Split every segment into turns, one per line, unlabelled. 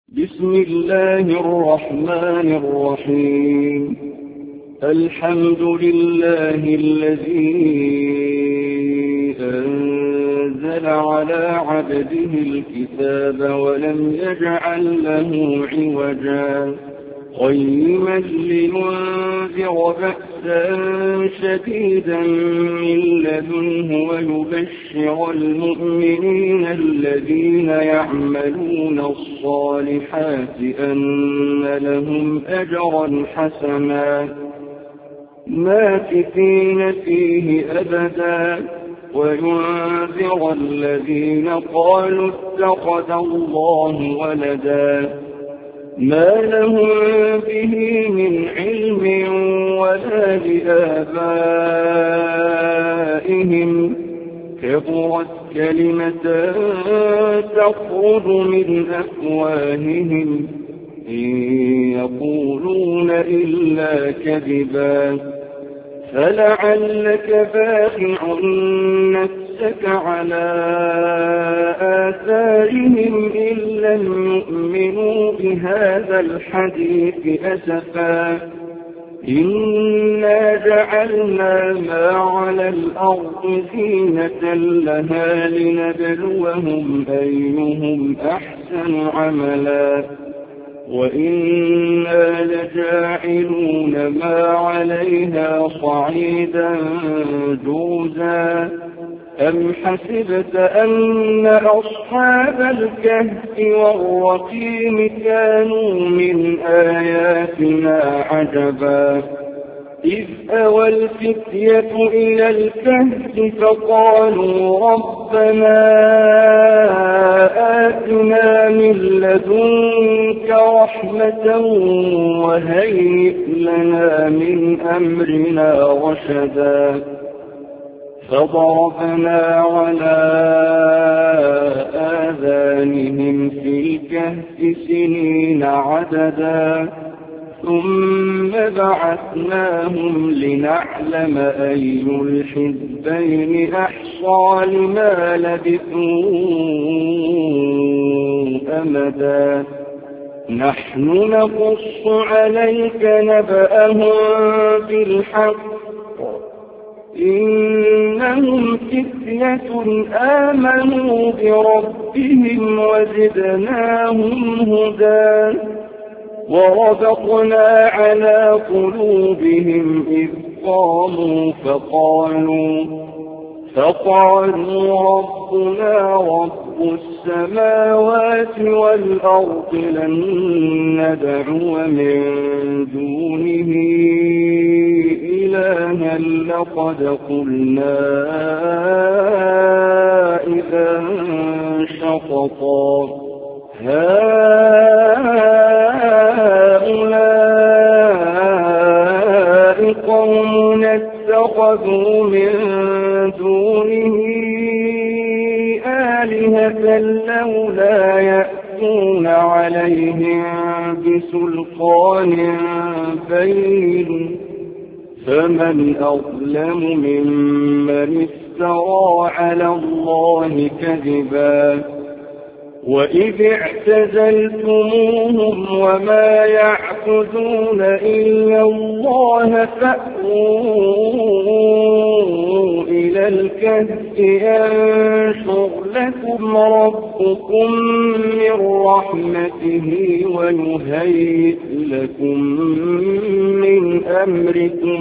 بسم الله الرحمن الرحيم. الحمد لله الذي أنزل على عبده الكتاب ولم يجعل له عوجا قيما لينذر بأسا شديدا من لدنه ويبشر المؤمنين الذين يعملون الصالحات أن لهم أجرا حسنا ماكثين فيه أبدا وينذر الذين قالوا اتخذ الله ولدا ما لهم به من علم ولا لآبائهم كبرت كلمة تخرج من أفواههم إن يقولون إلا كذبا فلعلك باخع نفسك على آثارهم إن لم يؤمنوا بهذا الحديث أسفا إنا جعلنا ما على الأرض زينة لها لنبلوهم أيهم أحسن عملا وإنا لجاعلون ما عليها صعيدا جرزا أم حسبت أن أصحاب الكهف والرقيم كانوا من آياتنا عجبا إذ أوى الفتية إلى الكهف فقالوا ربنا آتنا من لدنك رحمة وهيئ لنا من أمرنا رشدا فضربنا على آذانهم في الكهف سنين عددا ثم بعثناهم لنعلم أي الحزبين أحصى لما لبثوا أمدا نحن نقص عليك نبأهم بالحق إنهم فتية آمنوا بربهم وزدناهم هدى وربطنا على قلوبهم إذ قاموا فقالوا ربنا رب السماوات والأرض لن ندعو من دونه إلها لقد قلنا إذا شططا هؤلاء قوم اتخذوا من دونه آلهة لولا يأتون عليهم بسلطان بين فمن أظلم ممن افترى على الله كذبا وإذ اعتزلتموهم وما يعبدون إلا الله فأووا إلى الكهف ينشر لكم ربكم من رحمته ويهيئ لكم من أمركم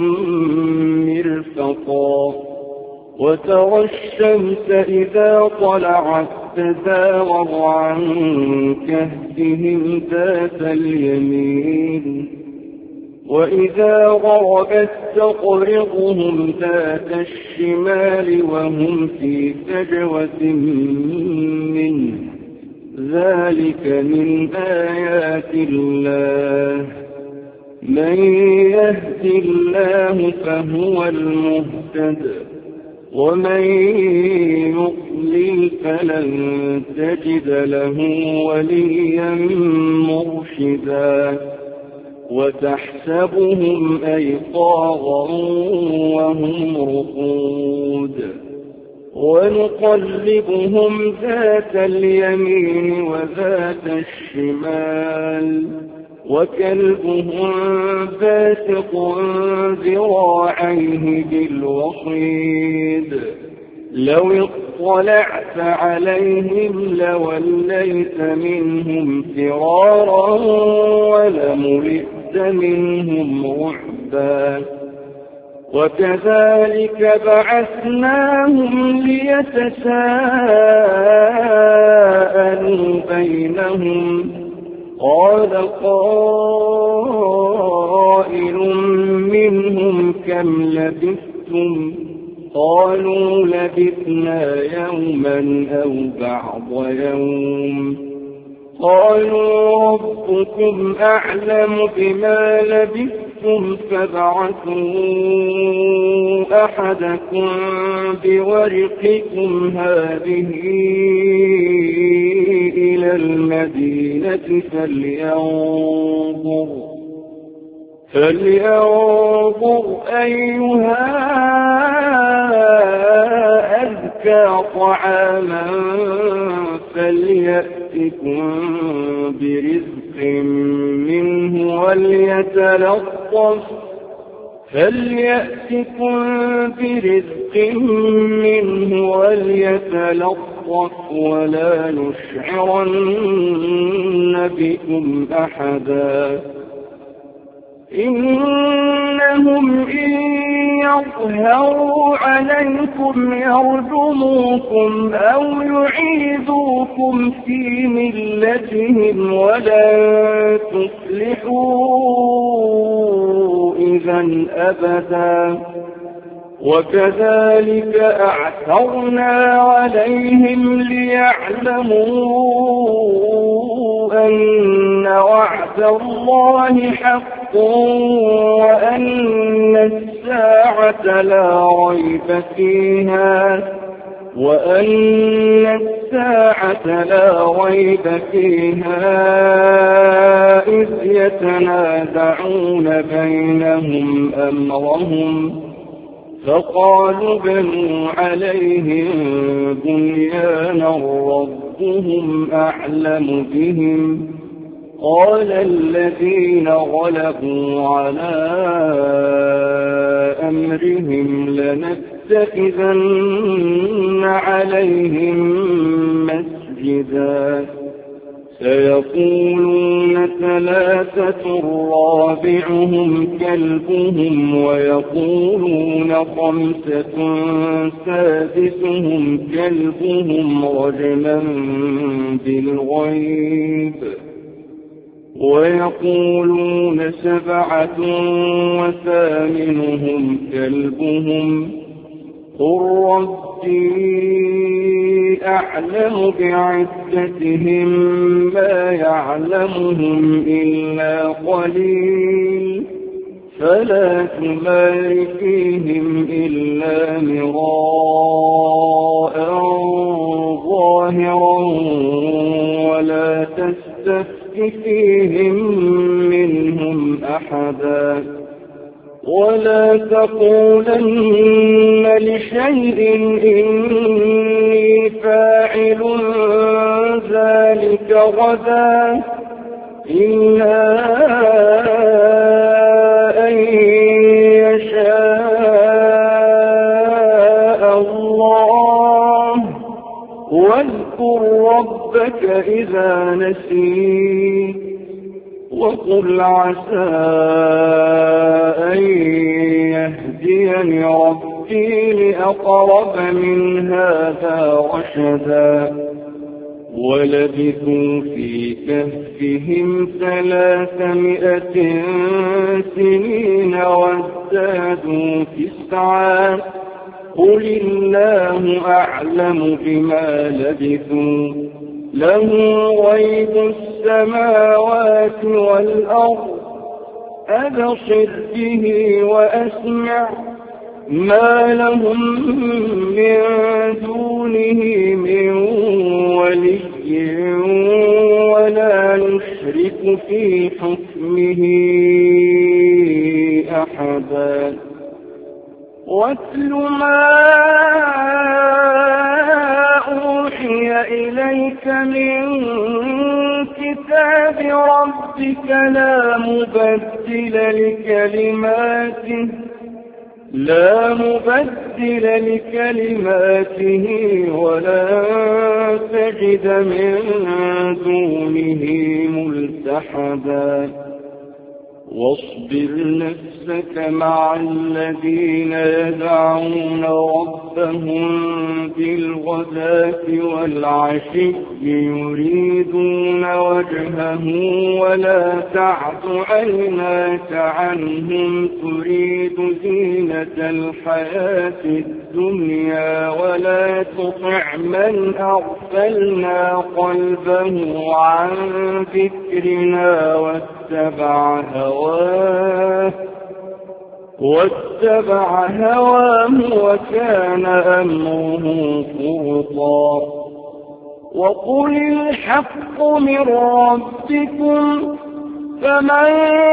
مرفقا وترى الشمس إذا طلعت تزاور عن كهفهم ذات اليمين وإذا غربت تقرضهم ذات الشمال وهم في فجوة منه ذلك من آيات الله من يهد الله فهو المهتد ومن يضلل فلن تجد له وليا مرشدا وتحسبهم أيقاظا وهم رقود ونقلبهم ذات اليمين وذات الشمال وكلبهم باسط ذراعيه بالوصيد لو اطلعت عليهم لوليت منهم فرارا ولملئت منهم رعبا وكذلك بعثناهم ليتساءلوا بينهم قال قائل منهم كم لبثتم قالوا لبثنا يوما أو بعض يوم قالوا ربكم أعلم بما لبثتم فابعثوا أحدكم بورقكم هذه إلى المدينة فلينظر أيها أزكى طعاما فليأتكم برزق منه وليتلطف ولا يشعرن بكم أحدا إنهم إن يظهروا عليكم يرجموكم أو يعيدوكم في ملتهم ولن تفلحوا إذا أبدا وكذلك أعثرنا عليهم ليعلموا أن وعد الله حق وأن الساعة لا ريب فيها إذ يتنازعون بينهم أمرهم فقالوا بنوا عليهم بنيانا ربهم أعلم بهم قال الذين غلبوا على أمرهم لنتخذن عليهم مسجدا سيقولون ثلاثة رابعهم كلبهم ويقولون خمسة سادسهم كلبهم رجما بالغيب ويقولون سبعة وثامنهم كلبهم قل ربي أعلم بعدتهم ما يعلمهم إلا قليل فلا تمار فيهم إلا مراء ظاهرا ولا تستفت فيهم منهم أحدا ولا تقولن لشيء إني فاعل ذلك غدا إلا أن يشاء الله واذكر ربك إذا نسيت وقل عسى أن يهديني ربي لأقرب من هذا رشدا ولبثوا في كهفهم 300 سنين وازدادوا 9 قل الله أعلم بما لبثوا له غيب السماوات والأرض أبصر به وأسمع ما لهم من دونه من ولي ولا نشرك في حكمه أحدا واتل ما أوحي إليك من كتاب ربك لا مبدل لكلماته ولا تجد من دونه ملتحدا واصبر نفسك مع الذين يدعون ربهم بالغداة والعشي يريدون وجهه ولا تعد عيناك عنهم تريد زينة الحياة الدنيا ولا تطع من أغفلنا قلبه عن ذكرنا واتبع هواه وكان أمره فرطا وقل الحق من ربكم فمن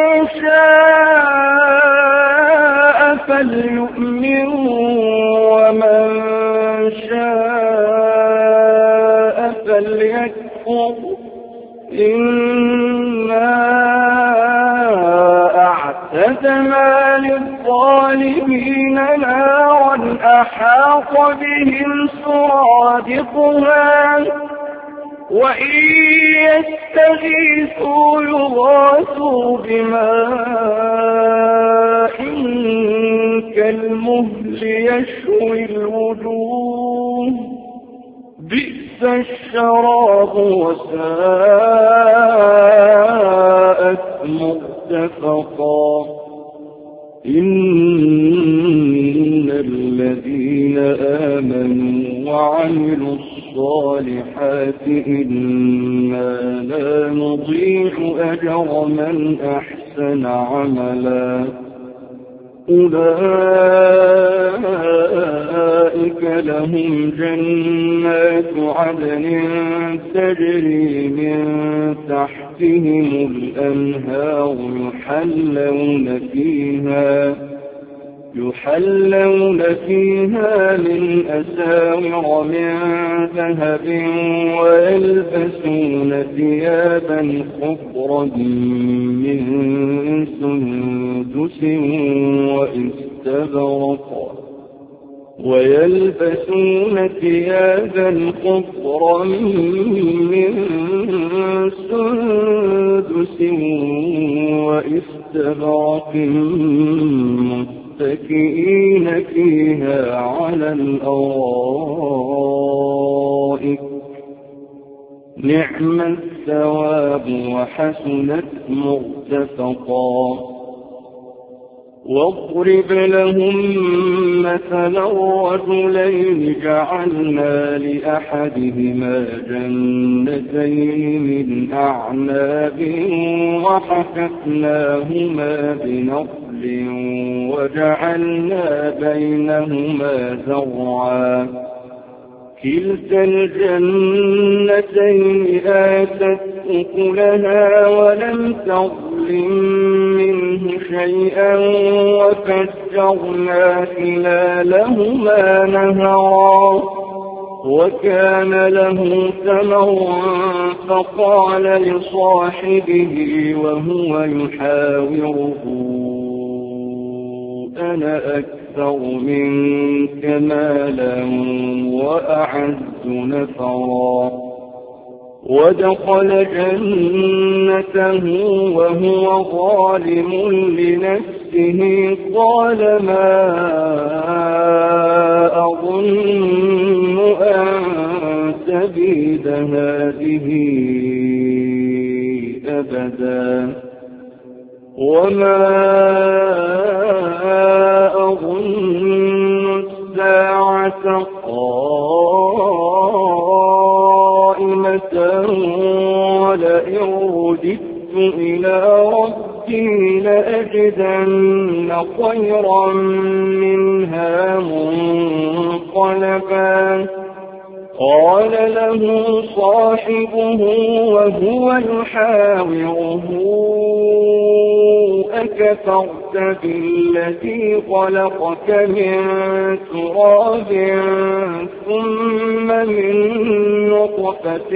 شاء فليؤمن ومن شاء فليكفر إنا أعتدنا للظالمين نارا أحاط بهم سرادقها وإن يستغيثوا يغاثوا بماء كالمهل يشوي الوجوه بئس الشراب وساءت مرتفقا إن الذين آمنوا وعملوا الصالحات إنا لا نضيع أجر من أحسن عملا أولئك لهم جنات عدن تجري من تحتهم الأنهار يحلون فيها من أساور من ذهب ويلبسون ثيابا خضرا من سندس واستبرق متكئين فيها على الأرائك نعم الثواب وحسنت مرتفقا واضرب لهم مثلا رجلين جعلنا لأحدهما جنتين من أعناب وحففناهما بنخل وجعلنا بينهما زرعا كلتا الجنتين آتت أكلها ولم تظلم منه شيئا وفجرنا خلالهما نهرا وكان له ثمر فقال لصاحبه وهو يحاوره أنا أكثر منك مالا وأعز نفرا ودخل جنته وهو ظالم لنفسه قال ما أظن أن تبيد هذه أبدا وما أظن الساعة قائمة ولئن رددت إلى ربي لأجدن خيرا منها منقلبا قال له صاحبه وهو يحاوره أكفرت بالذي خلقك من تراب ثم من نطفة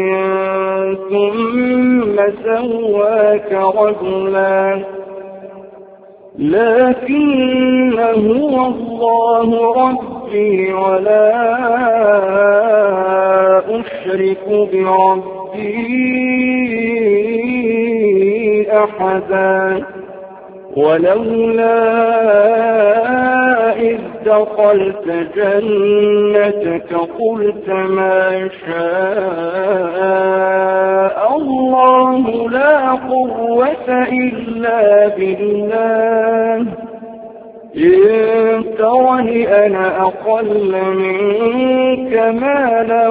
ثم سواك رجلا لكن هو الله ربي ولا أشرك بربي أحدا ولولا إذ دخلت جنتك قلت ما شاء الله لا قوة إلا بالله إن ترني أنا أقل منك مالا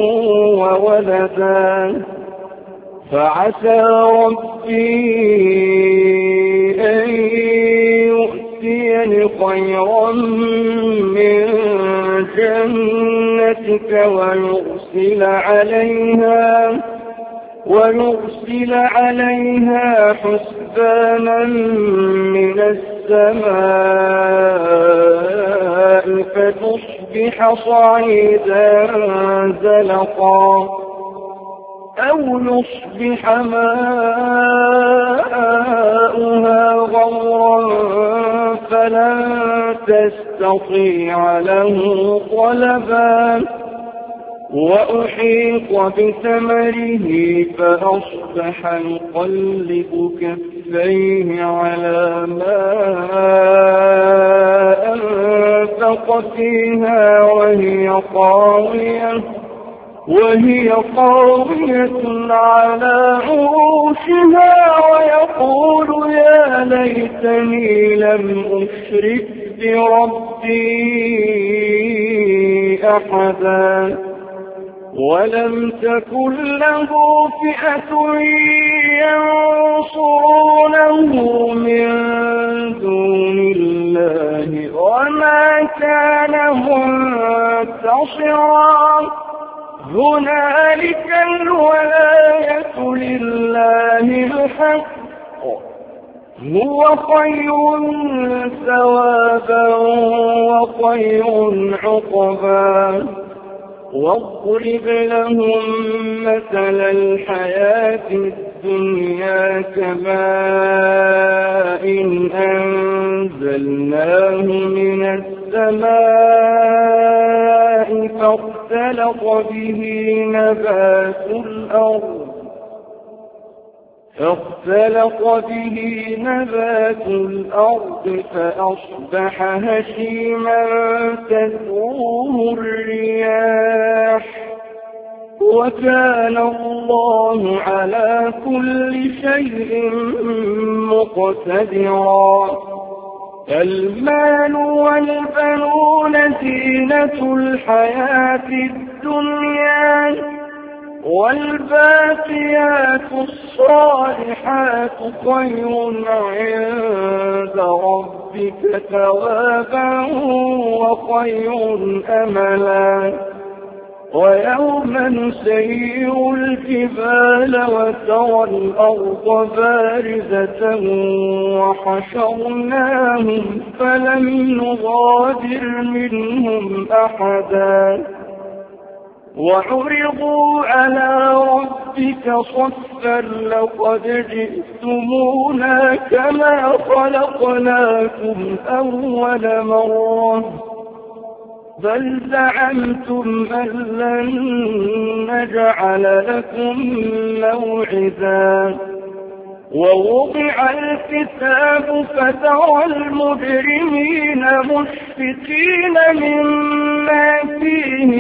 وولدا فعسى ربي أن يؤتيني خيرا من جنتك ويرسل عليها حسبانا من السماء فتصبح صعيدا زلقا أو يصبح ماؤها غورا فلن تستطيع له طلبا وأحيط بثمره فأصبح يقلب كفيه على ما أنفق فيها وهي قاوية على عروشها ويقول يا ليتني لم أشرك بربي أحدا ولم تكن له فئة ينصرونه من دون الله وما كان منتصرا هنالك الولاية لله الحق هو خير ثوابا وخير عقبا واضرب لهم مثل الحياة الدنيا كماء أنزلناه من السماء فاختلط به نبات الأرض فأصبح هشيما تذروه الرياح وكان الله على كل شيء مقتدرا المال والبنون زينة الحياة الدنيا والباقيات الصالحات خير عند ربك ثوابا وخير أملا ويوم نسير الجبال وترى الأرض بارزة وحشرناهم فلم نغادر منهم أحدا وعرضوا على ربك صفا لقد جئتمونا كما خلقناكم أول مرة بل زعمتم أن لن نجعل لكم موعدا ووضع الكتاب فترى المجرمين مشفقين مما فيه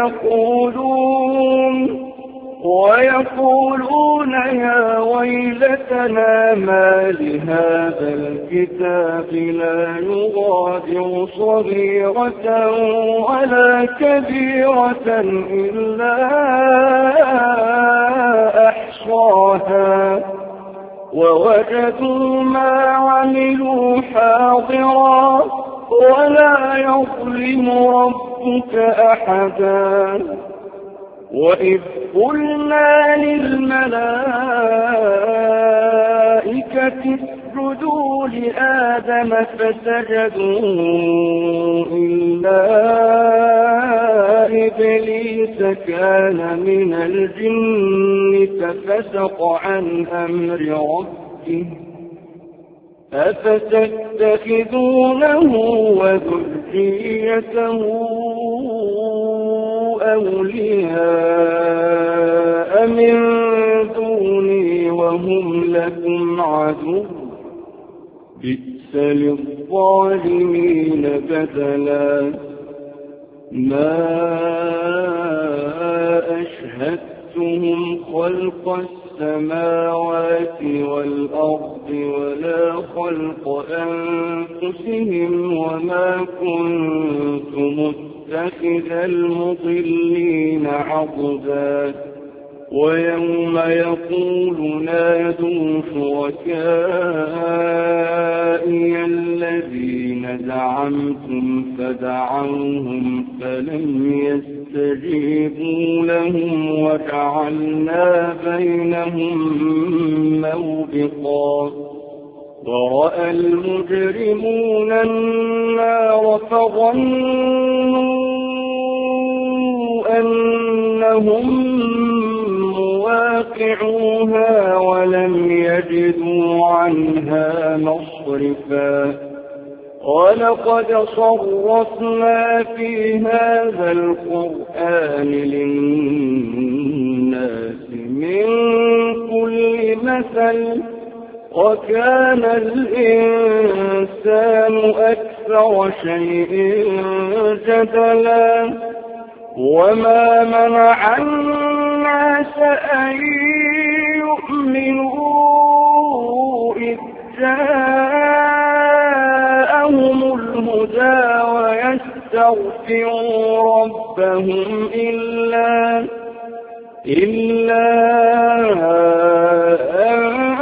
ويقولون يا ويلتنا ما لهذا الكتاب لا يغادر صغيرة ولا كبيرة إلا أحصاها ووجدوا ما عملوا حاضرا ولا يظلم ربك أحدا وإذ قلنا للملائكة اسجدوا لآدم فسجدوا إلا إبليس كان من الجن ففسق عن أمر ربه أفتتخذونه وذريته أولياء من دوني وهم لكم عدو بئس للظالمين بدلا ما أشهدتهم خلق السماوات والأرض ولا خلق أنفسهم وما كنت متخذ المضلين عضدا ويوم يقول نادوا شركائي الذين زعمتم فدعوهم فلم يستجيبوا لهم وجعلنا بينهم موبقا ورأى المجرمون النار فظنوا أنهم مواقعوها ولم يجدوا عنها مصرفا ولقد صرفنا في هذا القرآن للناس من كل مثل وكان الإنسان أكثر شيء جدلا وما منع الناس أن يؤمنوا إذ جاءهم الهدى ويستغفروا ربهم إلا أن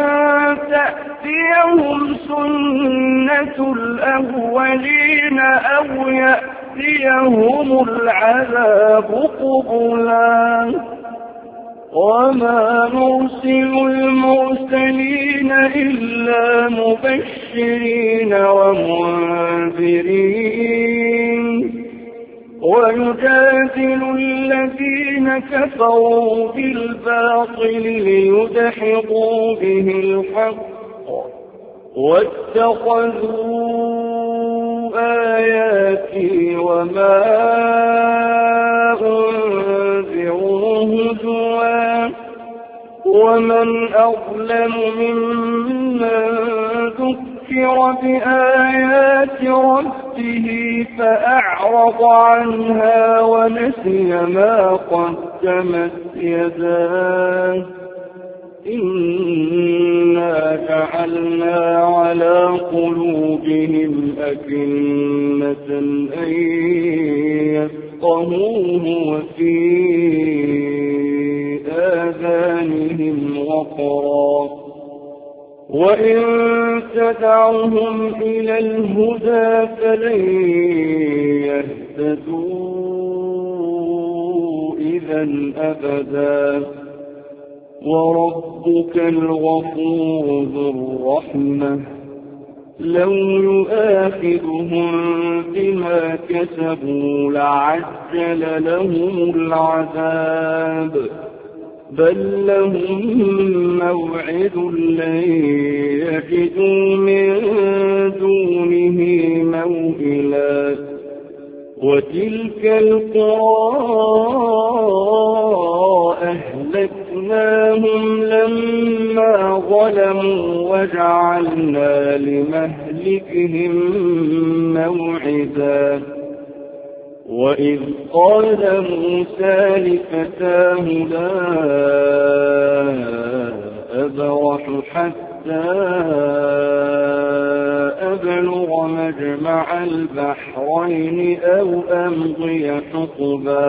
تأتيهم سنة الأولين أو يأتيهم العذاب قبلا وما نرسل المرسلين إلا مبشرين ومنذرين ويجادل الذين كفروا بالباطل ليدحضوا به الحق واتخذوا آياتي وما أنذروا هزوا ومن أظلم ممن ذكر بآيات ربه فأعرض عنها ونسي ما قدمت يداه إنا جعلنا على قلوبهم أكنة أن يفقهوه وفي آذانهم وقرا وإن تدعوهم إلى الهدى فلن يهتدوا إذا أبدا وربك الغفور ذو الرحمة لو يؤاخذهم بما كسبوا لعجل لهم العذاب بل لهم موعد لن يجدوا من دونه موئلا وتلك القرى أهلكناهم لما ظلموا وجعلنا لمهلكهم موعدا وإذ قال موسى لفتاه لا أبرح حتى أبلغ مجمع البحرين أو أمضي حقبا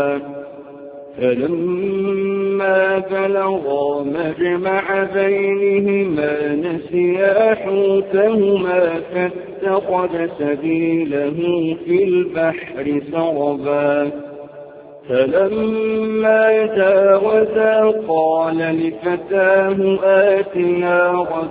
فلما بلغا مجمع بينهما نسيا حوتهما فاتخذ سبيله في البحر سربا فلما جاوزا قال لفتاه آتنا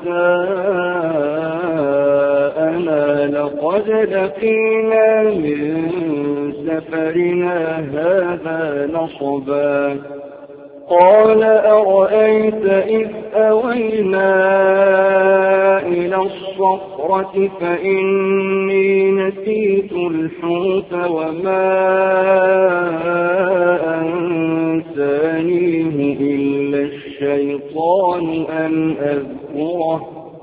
غداءنا لقد لقينا من سفرنا هذا نصبا قال أرأيت إذ أوينا إلى الصخرة فإني نسيت الحوت وما أنسانيه إلا الشيطان أن أذكره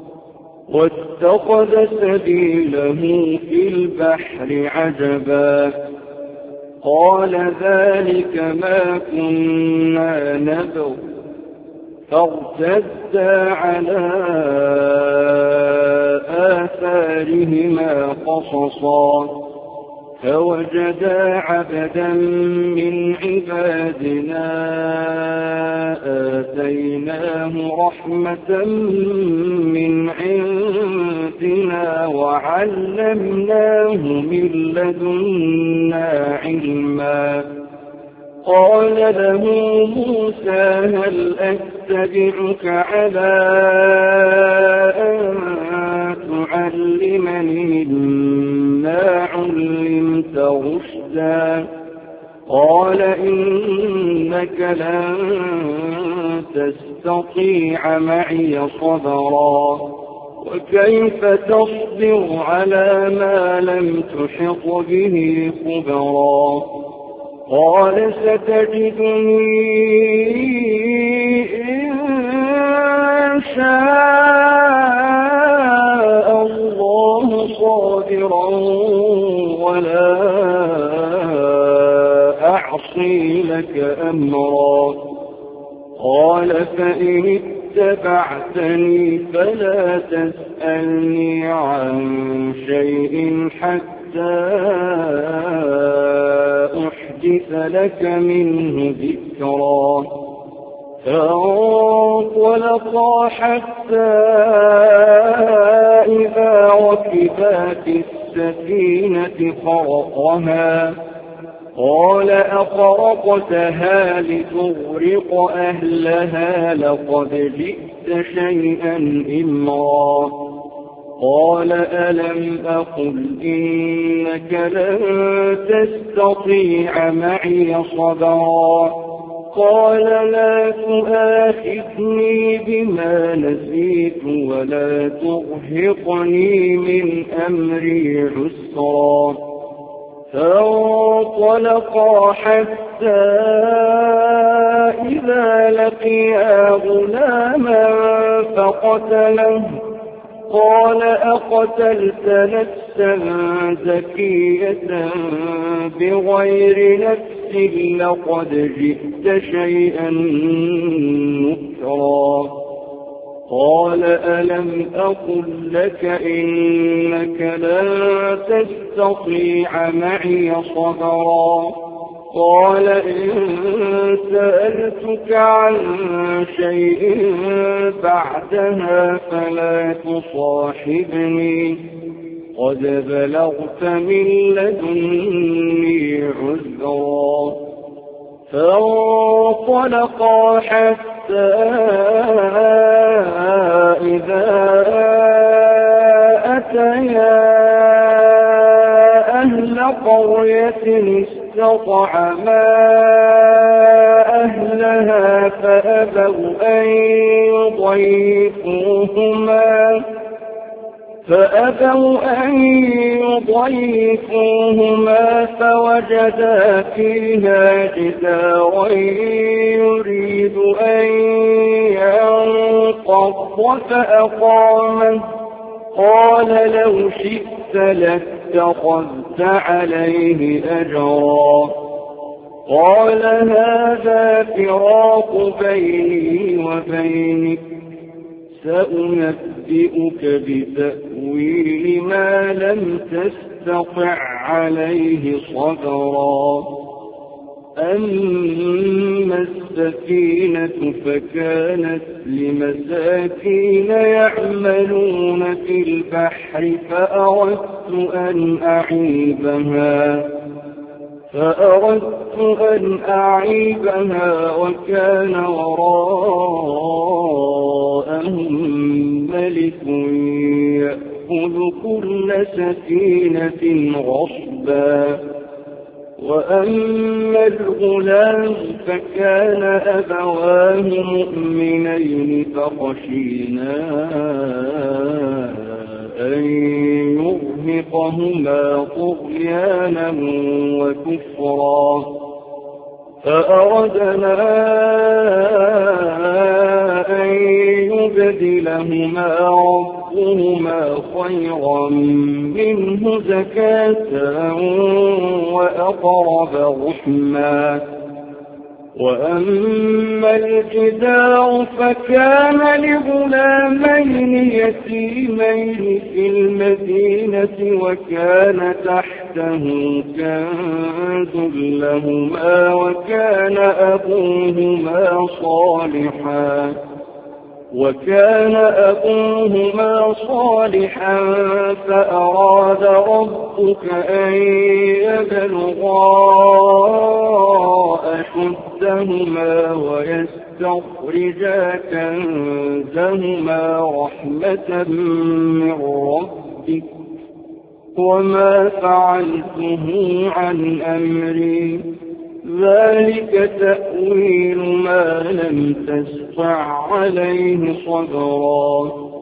واتخذ سبيله في البحر عجبا قال ذلك ما كنا نبغ فارتدا على آثارهما قصصا فوجدا عبدا من عبادنا آتيناه رحمة من عندنا وعلمناه من لدنا علما قال له موسى هل أتبعك على أن تعلمني مما علمت رشدا قال إنك لن تستطيع معي صبرا وكيف تصبر على ما لم تحط به خبرا قال ستجدني إن شاء الله صابرا ولا أعصي لك أمرا قال فإن اتبعتني فلا تسألني عن شيء حتى أحدث لك منه ذكرا فانطلقا حتى إذا ركبا في السفينة خرقها قال أخرقتها لتغرق أهلها لقد جئت شيئا إمرا قال ألم أقل إنك لن تستطيع معي صبرا قال لا تؤاخذني بما نسيت ولا ترهقني من أمري عسرا فانطلقا حتى إذا لقيا غلاما فقتله قال أقتلت نفسا زكية بغير نفس لقد جئت شيئا نكرا قال ألم أقل لك إنك لن تستطيع معي صبرا قال إن سألتك عن شيء بعدها فلا تصاحبني قد بلغت من لدني عذرا فانطلقا حتى إذا أتيا أهل قرية استطعما أهلها فأبوا أن يضيفوهما فوجدا فيها جدارا يريد أن ينقض فأقامه قال لو شئت لاتخذت عليه أجرا قال هذا فراق بيني وبينك سأنبئك بتأويل ما لم تستطع عليه صبرا أما السفينة فكانت لمساكين يعملون في البحر فأردت أن أعيبها فأردت أن أعيبها وكان وراءهم ملك يأخذ كل سفينة غصبا. وأما الغلام فكان أبواه مؤمنين فخشينا أن يرهقهما طغيانا وكفرا فأردنا أن يبدلهما ربهما خيرا منه زكاة وأقرب رحما. وأما الجدار فكان لغلامين يتيمين في المدينة وكان تحته كنز لهما وكان أبوهما صالحا فأراد ربك أن يبلغا أشدهما ويستخرجا كنزهما رحمة من ربك وما فعلته عن أمري ذلك تأويل ما لم تستطع عليه صبرا.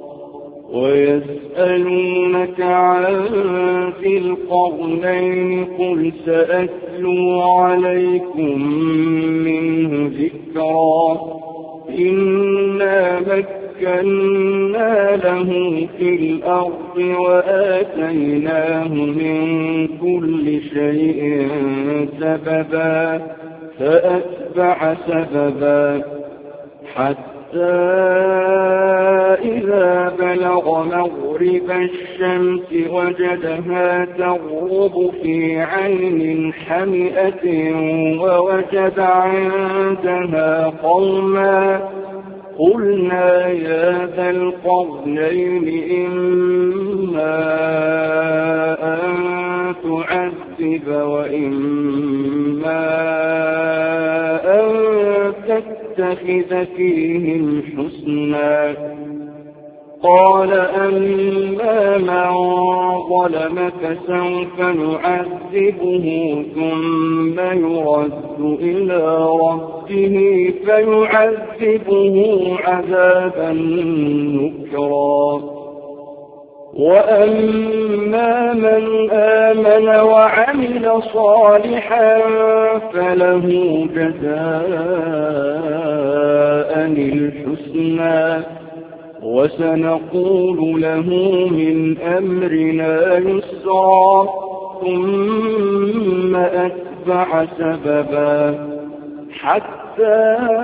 ويسألونك عن ذي القرنين قل سأتلو عليكم منه ذكرا. إنا مكنا له في الأرض وآتيناه من كل شيء سببا فأتبع سببا حتى إذا بلغ مغرب الشمس وجدها تغرب في عين حمئة ووجد عندها قوما قلنا يا ذا القرنين إما أن تعذب وإما أن تتخذ فيهم حسنا. قال أما من ظلم فسوف نعذبه ثم يرد إلى ربه فيعذبه عذابا نكرا. وأما من آمن وعمل صالحا فله جزاء الحسنى وسنقول له من أمرنا يسرا. ثم أتبع سببا حتى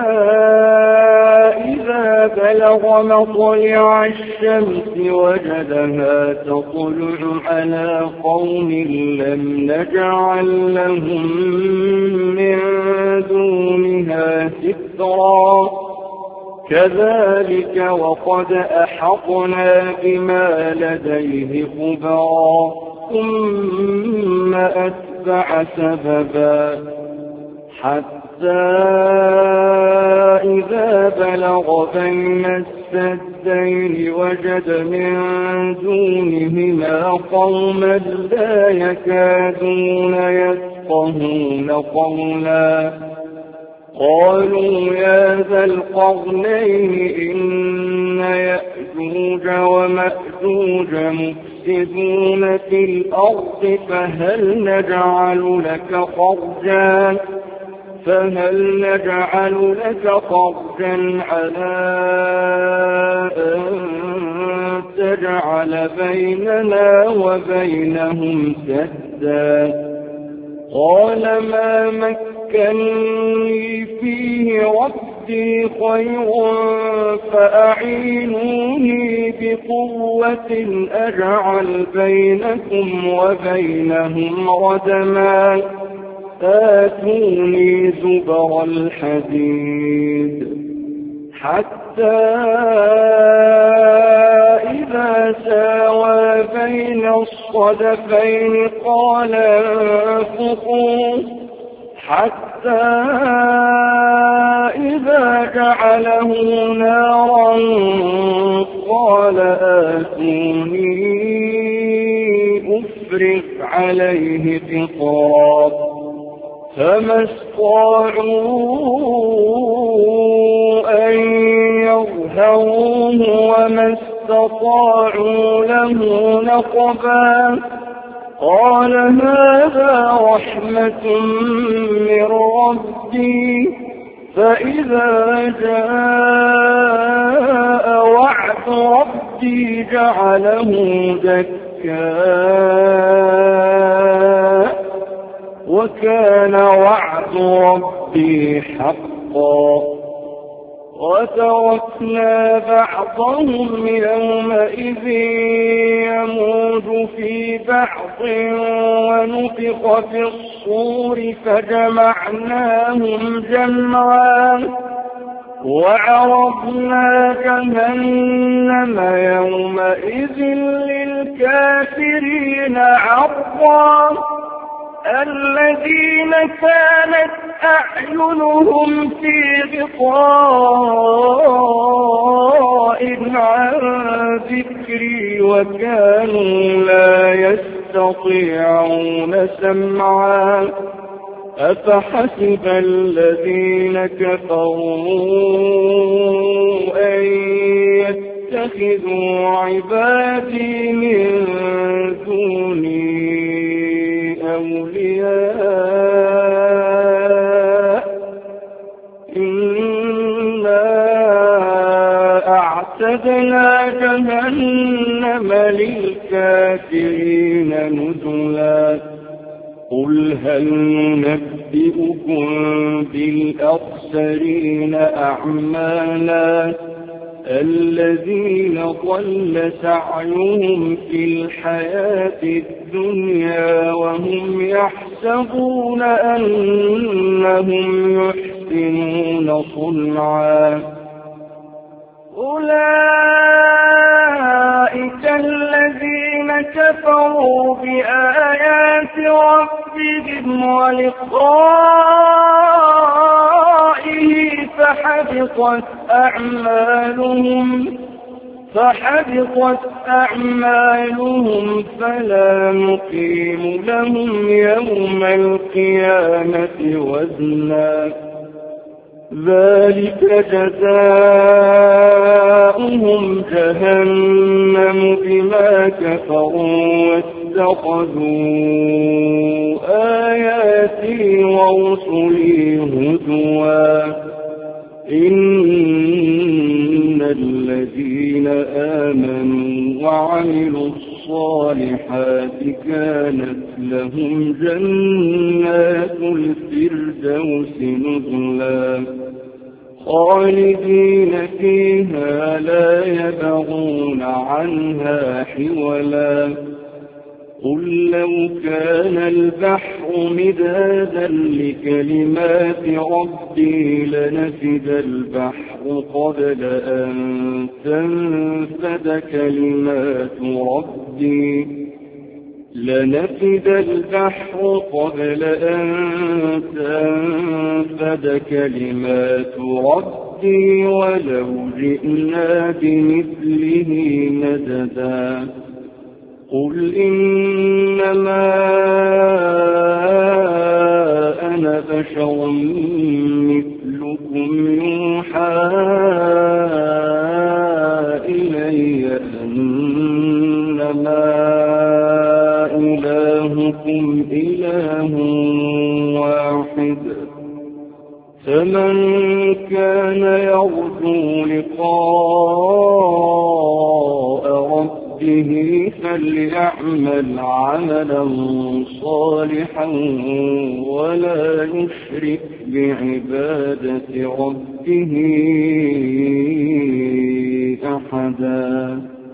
إذا بلغ مطلع الشمس وجدها تطلع على قوم لم نجعل لهم من دونها سترا. كذلك وقد أحطنا بما لديه خبرا. ثم أتبع سببا حتى إذا بلغ بين السدين وجد من دونهما قوما لا يكادون يفقهون قولا. قالوا يا ذا القرنين إن يأجوج ومأجوج مفسدون في الأرض فهل نجعل لك خرجا على أن تجعل بيننا وبينهم سدا. قال ما مكنني فيه ربي خير فأعينوني بقوة أجعل بينكم وبينهم ردما. آتوني زبر الحديد حتى إذا ساوى بين الصدفين قال انفخوا حتى إذا جعله نارا قال آتوني أفرغ عليه قطرا فما استطاعوا أن يظهروه وما استطاعوا له نقبا قال هذا رحمة من ربي فإذا جاء وعد ربي جعله دكا وكان وعد ربي حقا وتركنا بعضهم يومئذ يموج في بعض ونفخ في الصور فجمعناهم جمعا وعرضنا جهنم يومئذ للكافرين عرضا الذين كانت أعينهم في غطاء عن ذكري وكانوا لا يستطيعون سمعا أفحسب الذين كفروا أن يتخذوا عبادي من دوني أولياء إنا أعتدنا جهنم للكافرين نزلا قل هل ننبئكم بالأخسرين أعمالا الذين ضل سعيهم في الحياة الدنيا وهم يحسبون أنهم يحسنون صنعا أولئك الذين كفروا بآيات ربهم ولقائه فحبطت أعمالهم فلا نقيم لهم يوم القيامة وزنا ذلك جزاؤهم جهنم بما كفروا واتخذوا آياتي ورسلي هزوا إن الذين آمنوا وعملوا الصالحات كانت لهم جنات الفردوس نزلا خالدين فيها لا يبغون عنها حولا قل لو كان البحر مدادا لكلمات ربي لنفد البحر قبل أن تنفد كلمات ربي ولو جئنا بمثله مددا قل إنما أنا بشر مثلكم يوحى إلي أنما إلهكم إله واحد فمن كان يرجو لقاء ربه فليعمل عملا صالحا ولا يشرك بعبادة ربه أحدا.